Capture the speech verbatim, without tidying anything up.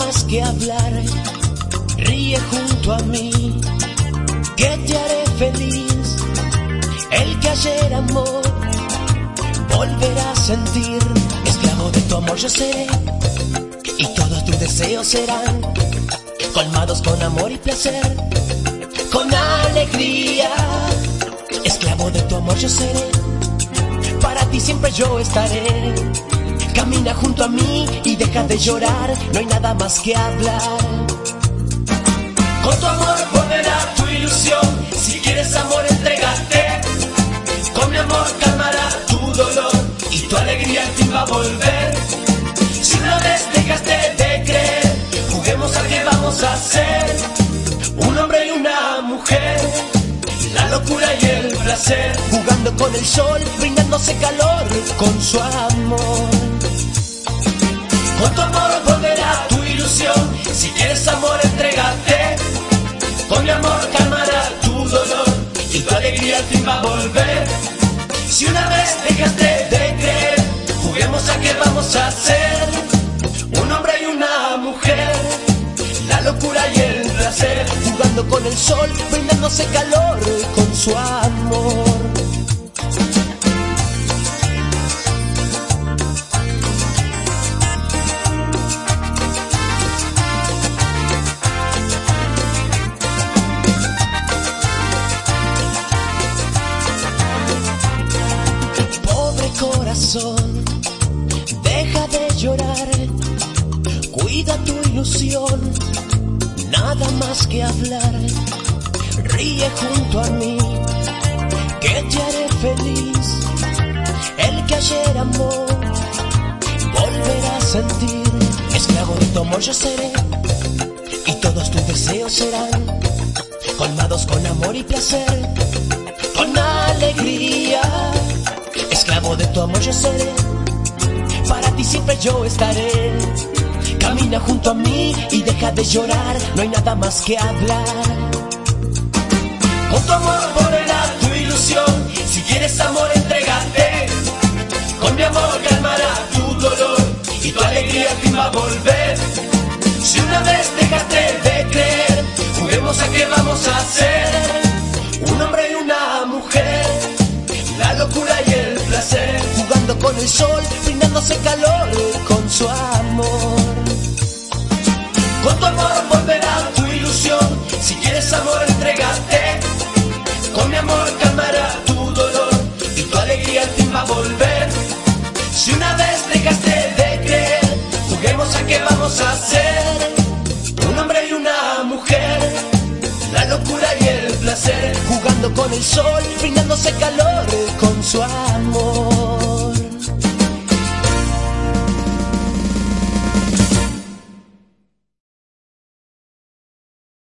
más que hablar. Ríe junto a mí, que te haré feliz. El que ayer amó, volverá a sentir. Esclavo de tu amor yo seré, y todos tus deseos serán colmados con amor y placer, con alegría. Esclavo de tu amor yo seré, para ti siempre yo estaré. Camina junto a mí y deja de llorar, no hay nada más que hablar. Con tu amor volverá tu ilusión, si quieres amor entrégate. Con mi amor calmará tu dolor y tu alegría al fin va a volver. Si una vez dejaste de creer, juguemos a que vamos a ser un hombre y una mujer, la locura y el placer, jugando con el sol, brindándose calor con su amor. Con tu amor volverá tu ilusión, si quieres amor entrégate. Con mi amor calmará tu dolor y tu alegría al fin va a volver. Si una vez dejaste de creer, juguemos a que vamos a ser un hombre y una mujer, la locura y el placer, jugando con el sol, brindándose calor con su amor. Corazón, deja de llorar, cuida tu ilusión, nada más que hablar. Ríe junto a mí, que te haré feliz. El que ayer amó, volverá a sentir. Esclavo de tu amor yo seré, y todos tus deseos serán colmados con amor y placer, con alegría. Esclavo de tu amor yo seré, para ti siempre yo estaré. Camina junto a mí y deja de llorar, no hay nada más que hablar. Con tu amor volverá tu ilusión, si quieres amor entrégate. Con mi amor calmará tu dolor y tu alegría al fin va a volver. Si una vez dejaste de creer, juguemos a que vamos a ser un hombre y una mujer, la locura y el placer, jugando con el sol, brindándose calor con su amor. Con tu amor volverá tu ilusión, si quieres amor entrégate. Con mi amor calmará tu dolor y tu alegría al fin va a volver. Si una vez dejaste de creer, juguemos a que vamos a ser un hombre y una mujer, la locura y el placer, jugando con el sol, brindándose calor con su amor.